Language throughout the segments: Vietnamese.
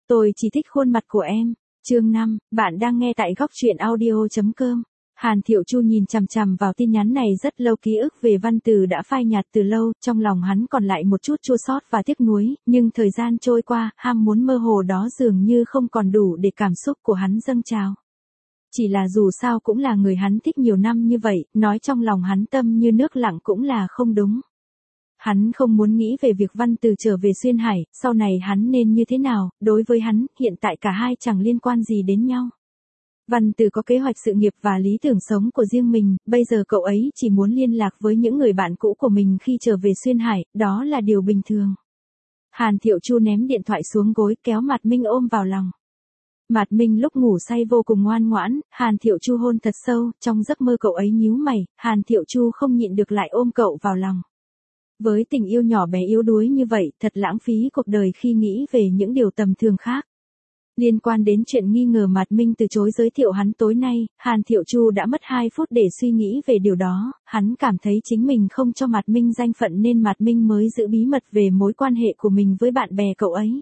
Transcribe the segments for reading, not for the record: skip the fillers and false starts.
Tôi chỉ thích khuôn mặt của em. Chương 5, bạn đang nghe tại góc truyện audio.com. Hàn Thiệu Chu nhìn chằm chằm vào tin nhắn này rất lâu, ký ức về Văn Từ đã phai nhạt từ lâu, trong lòng hắn còn lại một chút chua xót và tiếc nuối, nhưng thời gian trôi qua, ham muốn mơ hồ đó dường như không còn đủ để cảm xúc của hắn dâng trào. Chỉ là dù sao cũng là người hắn thích nhiều năm như vậy, nói trong lòng hắn tâm như nước lặng cũng là không đúng. Hắn không muốn nghĩ về việc Văn Từ trở về Xuyên Hải, sau này hắn nên như thế nào, đối với hắn, hiện tại cả hai chẳng liên quan gì đến nhau. Văn Từ có kế hoạch sự nghiệp và lý tưởng sống của riêng mình, bây giờ cậu ấy chỉ muốn liên lạc với những người bạn cũ của mình khi trở về Xuyên Hải, đó là điều bình thường. Hàn Thiệu Chu ném điện thoại xuống gối, kéo Mạt Minh ôm vào lòng. Mạt Minh lúc ngủ say vô cùng ngoan ngoãn, Hàn Thiệu Chu hôn thật sâu, trong giấc mơ cậu ấy nhíu mày, Hàn Thiệu Chu không nhịn được lại ôm cậu vào lòng. Với tình yêu nhỏ bé yếu đuối như vậy, thật lãng phí cuộc đời khi nghĩ về những điều tầm thường khác. Liên quan đến chuyện nghi ngờ Mạt Minh từ chối giới thiệu hắn tối nay, Hàn Thiệu Chu đã mất 2 phút để suy nghĩ về điều đó, hắn cảm thấy chính mình không cho Mạt Minh danh phận nên Mạt Minh mới giữ bí mật về mối quan hệ của mình với bạn bè cậu ấy.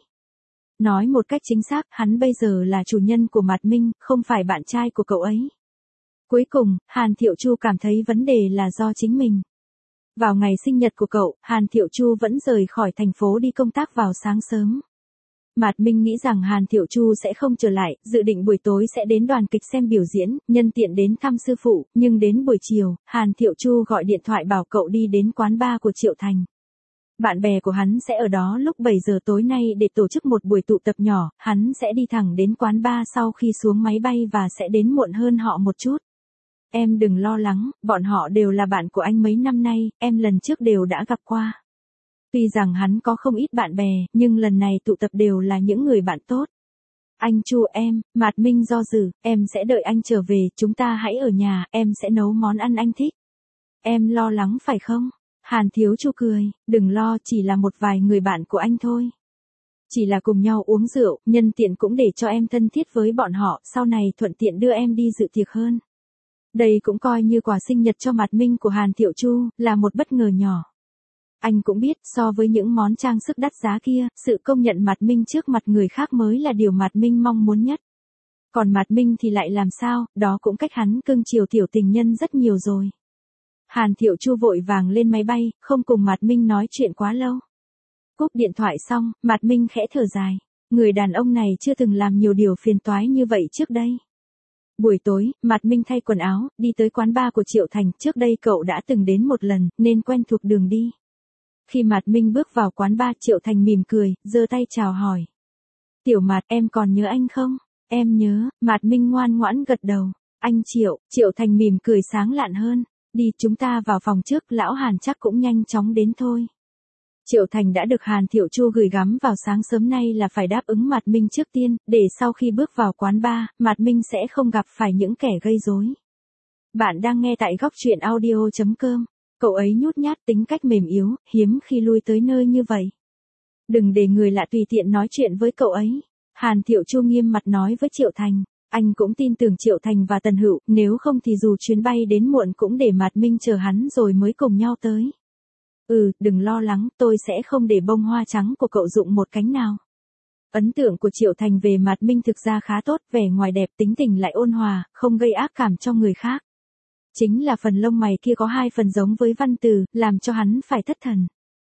Nói một cách chính xác, hắn bây giờ là chủ nhân của Mạt Minh, không phải bạn trai của cậu ấy. Cuối cùng, Hàn Thiệu Chu cảm thấy vấn đề là do chính mình. Vào ngày sinh nhật của cậu, Hàn Thiệu Chu vẫn rời khỏi thành phố đi công tác vào sáng sớm. Mạt Minh nghĩ rằng Hàn Thiệu Chu sẽ không trở lại, dự định buổi tối sẽ đến đoàn kịch xem biểu diễn, nhân tiện đến thăm sư phụ, nhưng đến buổi chiều, Hàn Thiệu Chu gọi điện thoại bảo cậu đi đến quán bar của Triệu Thành. Bạn bè của hắn sẽ ở đó lúc 7 giờ tối nay để tổ chức một buổi tụ tập nhỏ, hắn sẽ đi thẳng đến quán bar sau khi xuống máy bay và sẽ đến muộn hơn họ một chút. Em đừng lo lắng, bọn họ đều là bạn của anh mấy năm nay, em lần trước đều đã gặp qua. Tuy rằng hắn có không ít bạn bè, nhưng lần này tụ tập đều là những người bạn tốt. Anh Chu em, Mạt Minh do dự, em sẽ đợi anh trở về, chúng ta hãy ở nhà, em sẽ nấu món ăn anh thích. Em lo lắng phải không? Hàn Thiếu Chu cười, đừng lo, chỉ là một vài người bạn của anh thôi. Chỉ là cùng nhau uống rượu, nhân tiện cũng để cho em thân thiết với bọn họ, sau này thuận tiện đưa em đi dự tiệc hơn. Đây cũng coi như quà sinh nhật cho Mạt Minh của Hàn Thiệu Chu, là một bất ngờ nhỏ. Anh cũng biết, so với những món trang sức đắt giá kia, sự công nhận Mạt Minh trước mặt người khác mới là điều Mạt Minh mong muốn nhất. Còn Mạt Minh thì lại làm sao, đó cũng cách hắn cưng chiều tiểu tình nhân rất nhiều rồi. Hàn Thiệu Chu vội vàng lên máy bay, không cùng Mạt Minh nói chuyện quá lâu. Cúp điện thoại xong, Mạt Minh khẽ thở dài. Người đàn ông này chưa từng làm nhiều điều phiền toái như vậy trước đây. Buổi tối, Mạt Minh thay quần áo, đi tới quán bar của Triệu Thành, trước đây cậu đã từng đến một lần, nên quen thuộc đường đi. Khi Mạt Minh bước vào quán bar, Triệu Thành mỉm cười, giơ tay chào hỏi. Tiểu Mạt, em còn nhớ anh không? Em nhớ, Mạt Minh ngoan ngoãn gật đầu. Anh Triệu, Triệu Thành mỉm cười sáng lạn hơn. Đi, chúng ta vào phòng trước, lão Hàn chắc cũng nhanh chóng đến thôi. Triệu Thành đã được Hàn Thiệu Chu gửi gắm vào sáng sớm nay là phải đáp ứng Mạt Minh trước tiên, để sau khi bước vào quán bar, Mạt Minh sẽ không gặp phải những kẻ gây rối. Bạn đang nghe tại góc truyện audio.com. Cậu ấy nhút nhát, tính cách mềm yếu, hiếm khi lui tới nơi như vậy. Đừng để người lạ tùy tiện nói chuyện với cậu ấy. Hàn Thiệu Chu nghiêm mặt nói với Triệu Thành. Anh cũng tin tưởng Triệu Thành và Tần Hữu, nếu không thì dù chuyến bay đến muộn cũng để Mạt Minh chờ hắn rồi mới cùng nhau tới. Đừng lo lắng, tôi sẽ không để bông hoa trắng của cậu rụng một cánh nào. Ấn tượng của Triệu Thành về Mạt Minh thực ra khá tốt, vẻ ngoài đẹp, tính tình lại ôn hòa, không gây ác cảm cho người khác. Chính là phần lông mày kia có 2 phần giống với Văn Từ, làm cho hắn phải thất thần.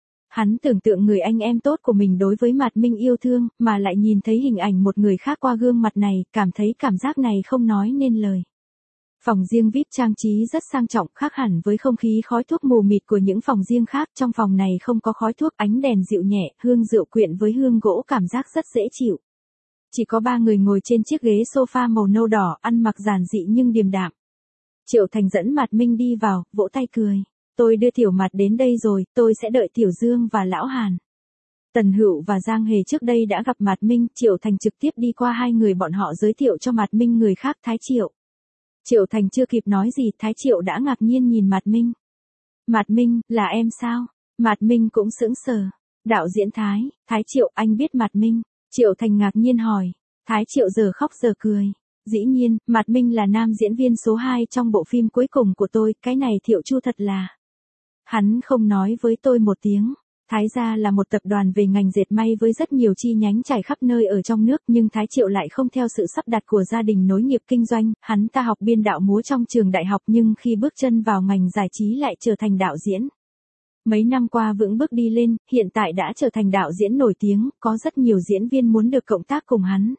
Hắn tưởng tượng người anh em tốt của mình đối với Mạt Minh yêu thương, mà lại nhìn thấy hình ảnh một người khác qua gương mặt này, cảm thấy cảm giác này không nói nên lời. Phòng riêng VIP trang trí rất sang trọng, khác hẳn với không khí khói thuốc mù mịt của những phòng riêng khác. Trong phòng này không có khói thuốc, ánh đèn dịu nhẹ, hương rượu quyện với hương gỗ cảm giác rất dễ chịu. Chỉ có 3 người ngồi trên chiếc ghế sofa màu nâu đỏ, ăn mặc giản dị nhưng điềm đạm. Triệu Thành dẫn Mạt Minh đi vào, vỗ tay cười. Tôi đưa Tiểu Mạt đến đây rồi, tôi sẽ đợi Tiểu Dương và Lão Hàn. Tần Hữu và Giang Hề trước đây đã gặp Mạt Minh, Triệu Thành trực tiếp đi qua 2 người bọn họ giới thiệu cho Mạt Minh người khác, Thái Triệu. Triệu Thành chưa kịp nói gì, Thái Triệu đã ngạc nhiên nhìn Mạt Minh. Mạt Minh, là em sao? Mạt Minh cũng sững sờ. Đạo diễn Thái, Thái Triệu, anh biết Mạt Minh? Triệu Thành ngạc nhiên hỏi. Thái Triệu giờ khóc giờ cười. Dĩ nhiên, Mạt Minh là nam diễn viên số 2 trong bộ phim cuối cùng của tôi, cái này Thiệu Chu thật là. Hắn không nói với tôi một tiếng. Thái gia là một tập đoàn về ngành dệt may với rất nhiều chi nhánh trải khắp nơi ở trong nước, nhưng Thái Triệu lại không theo sự sắp đặt của gia đình nối nghiệp kinh doanh, hắn ta học biên đạo múa trong trường đại học nhưng khi bước chân vào ngành giải trí lại trở thành đạo diễn. Mấy năm qua vững bước đi lên, hiện tại đã trở thành đạo diễn nổi tiếng, có rất nhiều diễn viên muốn được cộng tác cùng hắn.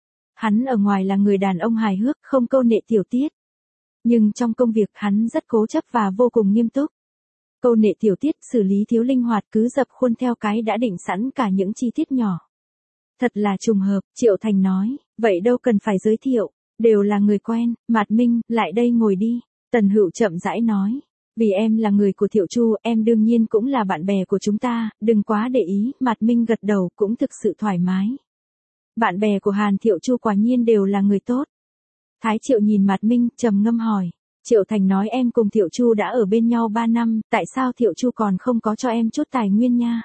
Hắn ở ngoài là người đàn ông hài hước, không câu nệ tiểu tiết. Nhưng trong công việc hắn rất cố chấp và vô cùng nghiêm túc. Câu nệ tiểu tiết, xử lý thiếu linh hoạt, cứ dập khuôn theo cái đã định sẵn cả những chi tiết nhỏ. Thật là trùng hợp, Triệu Thành nói, vậy đâu cần phải giới thiệu, đều là người quen. Mạt Minh, lại đây ngồi đi. Tần Hữu chậm rãi nói, vì em là người của Thiệu Chu, em đương nhiên cũng là bạn bè của chúng ta, đừng quá để ý. Mạt Minh gật đầu, cũng thực sự thoải mái. Bạn bè của Hàn Thiệu Chu quả nhiên đều là người tốt. Thái Triệu nhìn Mạt Minh, trầm ngâm hỏi. Triệu Thành nói em cùng Thiệu Chu đã ở bên nhau 3 năm, tại sao Thiệu Chu còn không có cho em chút tài nguyên nha?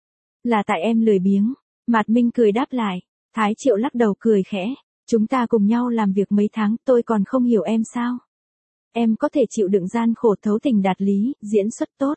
Là tại em lười biếng. Mạt Minh cười đáp lại. Thái Triệu lắc đầu cười khẽ. Chúng ta cùng nhau làm việc mấy tháng, tôi còn không hiểu em sao? Em có thể chịu đựng gian khổ, thấu tình đạt lý, diễn xuất tốt.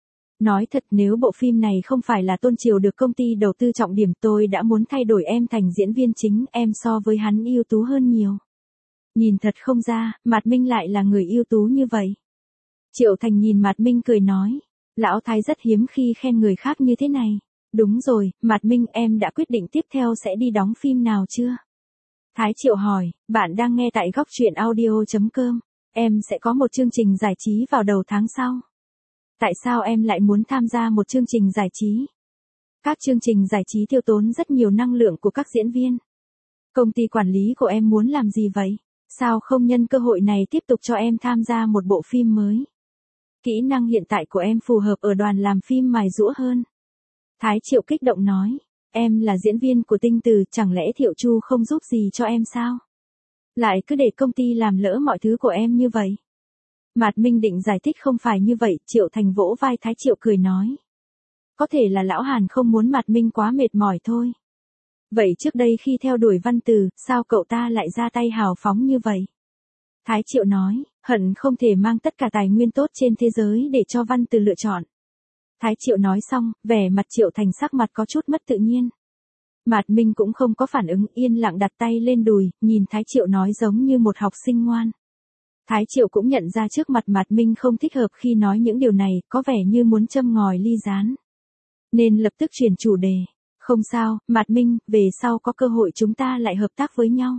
Nói thật, nếu bộ phim này không phải là Tôn Triều được công ty đầu tư trọng điểm, tôi đã muốn thay đổi em thành diễn viên chính, em so với hắn ưu tú hơn nhiều. Nhìn thật không ra, Mạt Minh lại là người ưu tú như vậy. Triệu Thành nhìn Mạt Minh cười nói, lão Thái rất hiếm khi khen người khác như thế này. Đúng rồi, Mạt Minh, em đã quyết định tiếp theo sẽ đi đóng phim nào chưa? Thái Triệu hỏi, bạn đang nghe tại góc truyện audio.com. Em sẽ có một chương trình giải trí vào đầu tháng sau. Tại sao em lại muốn tham gia một chương trình giải trí? Các chương trình giải trí tiêu tốn rất nhiều năng lượng của các diễn viên. Công ty quản lý của em muốn làm gì vậy? Sao không nhân cơ hội này tiếp tục cho em tham gia một bộ phim mới? Kỹ năng hiện tại của em phù hợp ở đoàn làm phim mài giũa hơn. Thái Triệu kích động nói, em là diễn viên của Tinh Từ, chẳng lẽ Thiệu Chu không giúp gì cho em sao? Lại cứ để công ty làm lỡ mọi thứ của em như vậy. Mạt Minh định giải thích không phải như vậy, Triệu Thành vỗ vai Thái Triệu cười nói. Có thể là lão Hàn không muốn Mạt Minh quá mệt mỏi thôi. Vậy trước đây khi theo đuổi Văn Từ, sao cậu ta lại ra tay hào phóng như vậy? Thái Triệu nói, hận không thể mang tất cả tài nguyên tốt trên thế giới để cho Văn Từ lựa chọn. Thái Triệu nói xong, vẻ mặt Triệu Thành sắc mặt có chút mất tự nhiên. Mạt Minh cũng không có phản ứng, yên lặng đặt tay lên đùi, nhìn Thái Triệu nói giống như một học sinh ngoan. Thái Triệu cũng nhận ra trước mặt Mạt Minh không thích hợp khi nói những điều này, có vẻ như muốn châm ngòi ly gián. Nên lập tức chuyển chủ đề. Không sao, Mạt Minh, về sau có cơ hội chúng ta lại hợp tác với nhau.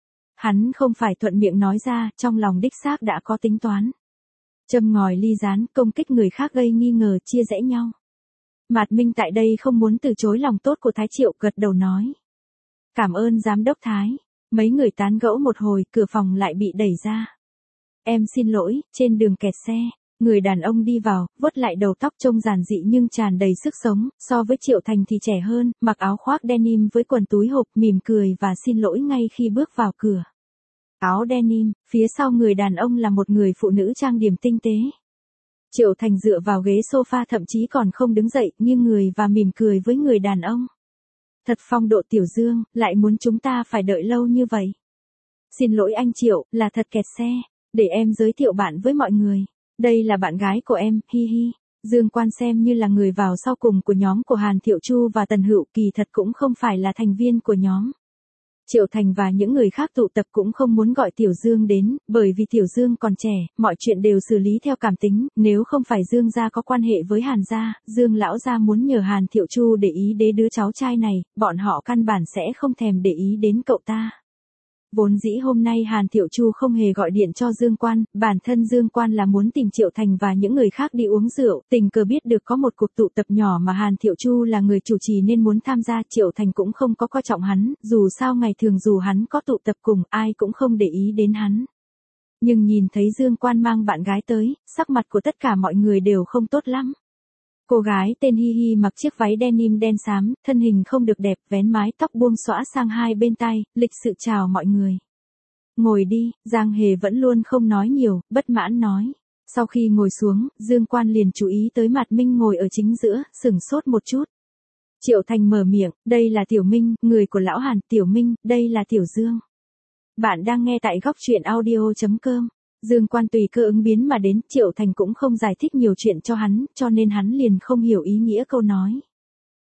Hắn không phải thuận miệng nói ra, trong lòng đích xác đã có tính toán. Châm ngòi ly gián, công kích người khác gây nghi ngờ, chia rẽ nhau. Mạt Minh tại đây không muốn từ chối lòng tốt của Thái Triệu, gật đầu nói. Cảm ơn giám đốc Thái. Mấy người tán gẫu một hồi, cửa phòng lại bị đẩy ra. Em xin lỗi, trên đường kẹt xe. Người đàn ông đi vào, vuốt lại đầu tóc trông giản dị nhưng tràn đầy sức sống, so với Triệu Thành thì trẻ hơn, mặc áo khoác denim với quần túi hộp, mỉm cười và xin lỗi ngay khi bước vào cửa. Áo denim, phía sau người đàn ông là một người phụ nữ trang điểm tinh tế. Triệu Thành dựa vào ghế sofa thậm chí còn không đứng dậy, nghiêng người và mỉm cười với người đàn ông. Thật phong độ Tiểu Dương, lại muốn chúng ta phải đợi lâu như vậy. Xin lỗi anh Triệu, là thật kẹt xe, để em giới thiệu bạn với mọi người. Đây là bạn gái của em, hi hi. Dương Quan xem như là người vào sau cùng của nhóm của Hàn Thiệu Chu và Tần Hữu, kỳ thật cũng không phải là thành viên của nhóm. Triệu Thành và những người khác tụ tập cũng không muốn gọi Tiểu Dương đến, bởi vì Tiểu Dương còn trẻ, mọi chuyện đều xử lý theo cảm tính, nếu không phải Dương gia có quan hệ với Hàn gia, Dương lão gia muốn nhờ Hàn Thiệu Chu để ý đến đứa cháu trai này, bọn họ căn bản sẽ không thèm để ý đến cậu ta. Vốn dĩ hôm nay Hàn Thiệu Chu không hề gọi điện cho Dương Quan, bản thân Dương Quan là muốn tìm Triệu Thành và những người khác đi uống rượu, tình cờ biết được có một cuộc tụ tập nhỏ mà Hàn Thiệu Chu là người chủ trì nên muốn tham gia, Triệu Thành cũng không có coi trọng hắn, dù sao ngày thường dù hắn có tụ tập cùng ai cũng không để ý đến hắn. Nhưng nhìn thấy Dương Quan mang bạn gái tới, sắc mặt của tất cả mọi người đều không tốt lắm. Cô gái tên Hi Hi mặc chiếc váy denim đen xám, thân hình không được đẹp, vén mái tóc buông xõa sang hai bên tai, lịch sự chào mọi người. Ngồi đi, Giang Hề vẫn luôn không nói nhiều, bất mãn nói. Sau khi ngồi xuống, Dương Quan liền chú ý tới Mạt Minh ngồi ở chính giữa, sửng sốt một chút. Triệu Thành mở miệng, đây là Tiểu Minh, người của lão Hàn, Tiểu Minh, đây là Tiểu Dương. Bạn đang nghe tại góc truyện audio.com. Dương Quan tùy cơ ứng biến mà đến, Triệu Thành cũng không giải thích nhiều chuyện cho hắn, cho nên hắn liền không hiểu ý nghĩa câu nói.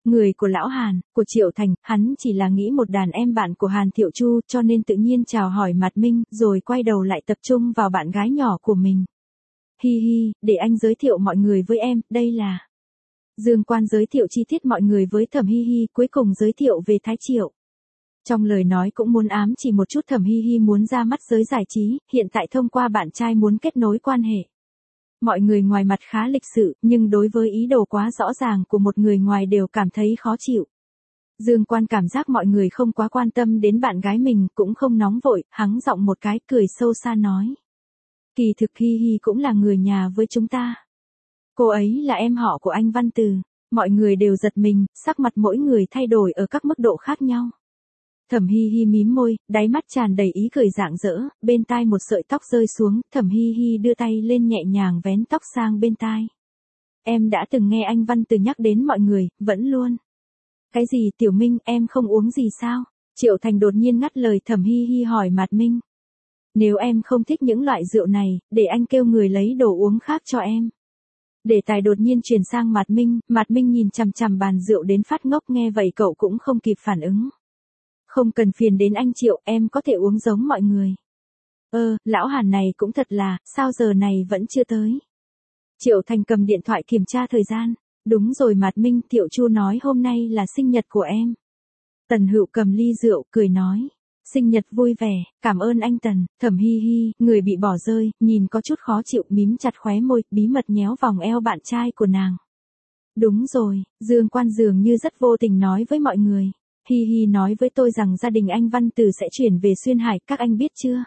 người của lão Hàn, của Triệu Thành, hắn chỉ là nghĩ một đàn em bạn của Hàn Thiệu Chu cho nên tự nhiên chào hỏi Mạt Minh, rồi quay đầu lại tập trung vào bạn gái nhỏ của mình. Hi hi, để anh giới thiệu mọi người với em, đây là... Dương Quan giới thiệu chi tiết mọi người với Thẩm Hi Hi, cuối cùng giới thiệu về Thái Triệu. Trong lời nói cũng muốn ám chỉ một chút Thẩm Hi Hi muốn ra mắt giới giải trí, hiện tại thông qua bạn trai muốn kết nối quan hệ. Mọi người ngoài mặt khá lịch sự, nhưng đối với ý đồ quá rõ ràng của một người ngoài đều cảm thấy khó chịu. Dương Quan cảm giác mọi người không quá quan tâm đến bạn gái mình, cũng không nóng vội, hắng giọng một cái, cười sâu xa nói. Kỳ thực Hi Hi cũng là người nhà với chúng ta. Cô ấy là em họ của anh Văn Từ. Mọi người đều giật mình, sắc mặt mỗi người thay đổi ở các mức độ khác nhau. Thẩm Hi Hi mím môi, đáy mắt tràn đầy ý cười rạng rỡ, bên tai một sợi tóc rơi xuống, Thẩm Hi Hi đưa tay lên nhẹ nhàng vén tóc sang bên tai. Em đã từng nghe anh Văn Từ nhắc đến mọi người, vẫn luôn. Cái gì Tiểu Minh, em không uống gì sao? Triệu Thành đột nhiên ngắt lời Thẩm Hi Hi hỏi Mạt Minh. Nếu em không thích những loại rượu này, để anh kêu người lấy đồ uống khác cho em. Đề tài đột nhiên chuyển sang Mạt Minh nhìn chằm chằm bàn rượu đến phát ngốc, nghe vậy cậu cũng không kịp phản ứng. Không cần phiền đến anh Triệu, em có thể uống giống mọi người. Lão Hàn này cũng thật là, sao giờ này vẫn chưa tới. Triệu Thành cầm điện thoại kiểm tra thời gian. Đúng rồi Mạt Minh, Thiệu Chu nói hôm nay là sinh nhật của em. Tần Hựu cầm ly rượu, cười nói. Sinh nhật vui vẻ, cảm ơn anh Tần. Thẩm Hi Hi, người bị bỏ rơi, nhìn có chút khó chịu, mím chặt khóe môi, bí mật nhéo vòng eo bạn trai của nàng. Đúng rồi, Dương Quan dường như rất vô tình nói với mọi người. Hi Hi nói với tôi rằng gia đình anh Văn Từ sẽ chuyển về Xuyên Hải, các anh biết chưa?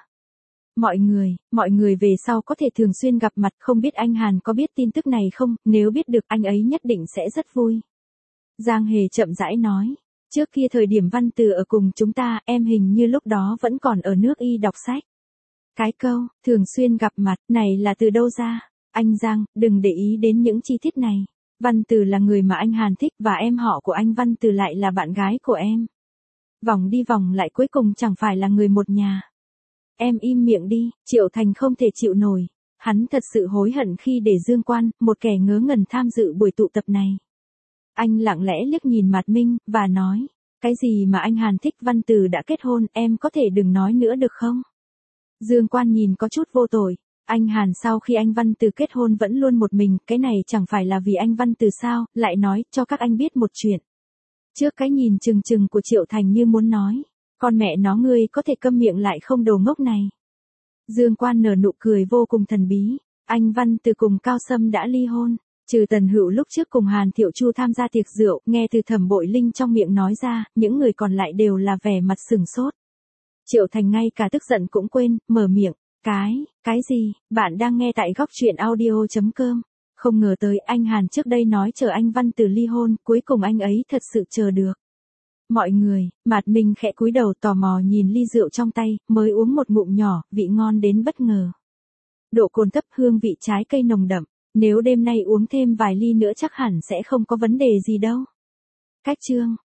Mọi người về sau có thể thường xuyên gặp mặt, không biết anh Hàn có biết tin tức này không, nếu biết được anh ấy nhất định sẽ rất vui. Giang Hề chậm rãi nói. Trước kia thời điểm Văn Từ ở cùng chúng ta, em hình như lúc đó vẫn còn ở nước Y đọc sách. Cái câu, thường xuyên gặp mặt, này là từ đâu ra? Anh Giang, đừng để ý đến những chi tiết này. Văn Từ là người mà anh Hàn thích và em họ của anh Văn Từ lại là bạn gái của em. Vòng đi vòng lại cuối cùng chẳng phải là người một nhà. Em im miệng đi, Triệu Thành không thể chịu nổi. Hắn thật sự hối hận khi để Dương Quan, một kẻ ngớ ngẩn tham dự buổi tụ tập này. Anh lặng lẽ liếc nhìn Mạt Minh, và nói, cái gì mà anh Hàn thích Văn Từ đã kết hôn, em có thể đừng nói nữa được không? Dương Quan nhìn có chút vô tội, anh Hàn sau khi anh Văn Từ kết hôn vẫn luôn một mình, cái này chẳng phải là vì anh Văn Từ sao, lại nói, cho các anh biết một chuyện. Trước cái nhìn chừng chừng của Triệu Thành như muốn nói, con mẹ nó ngươi có thể câm miệng lại không đồ ngốc này. Dương Quan nở nụ cười vô cùng thần bí, anh Văn Từ cùng Cao Sâm đã ly hôn. Trừ Tần Hựu lúc trước cùng Hàn Thiệu Chu tham gia tiệc rượu, nghe từ Thẩm Bội Linh trong miệng nói ra, những người còn lại đều là vẻ mặt sừng sốt. Triệu Thành ngay cả tức giận cũng quên, mở miệng, cái gì, bạn đang nghe tại góc truyện audio.com. Không ngờ tới anh Hàn trước đây nói chờ anh Văn Từ ly hôn, cuối cùng anh ấy thật sự chờ được. Mọi người, Mạt Minh khẽ cúi đầu tò mò nhìn ly rượu trong tay, mới uống một ngụm nhỏ, vị ngon đến bất ngờ. Độ cồn thấp, hương vị trái cây nồng đậm. Nếu đêm nay uống thêm vài ly nữa chắc hẳn sẽ không có vấn đề gì đâu. Cách chương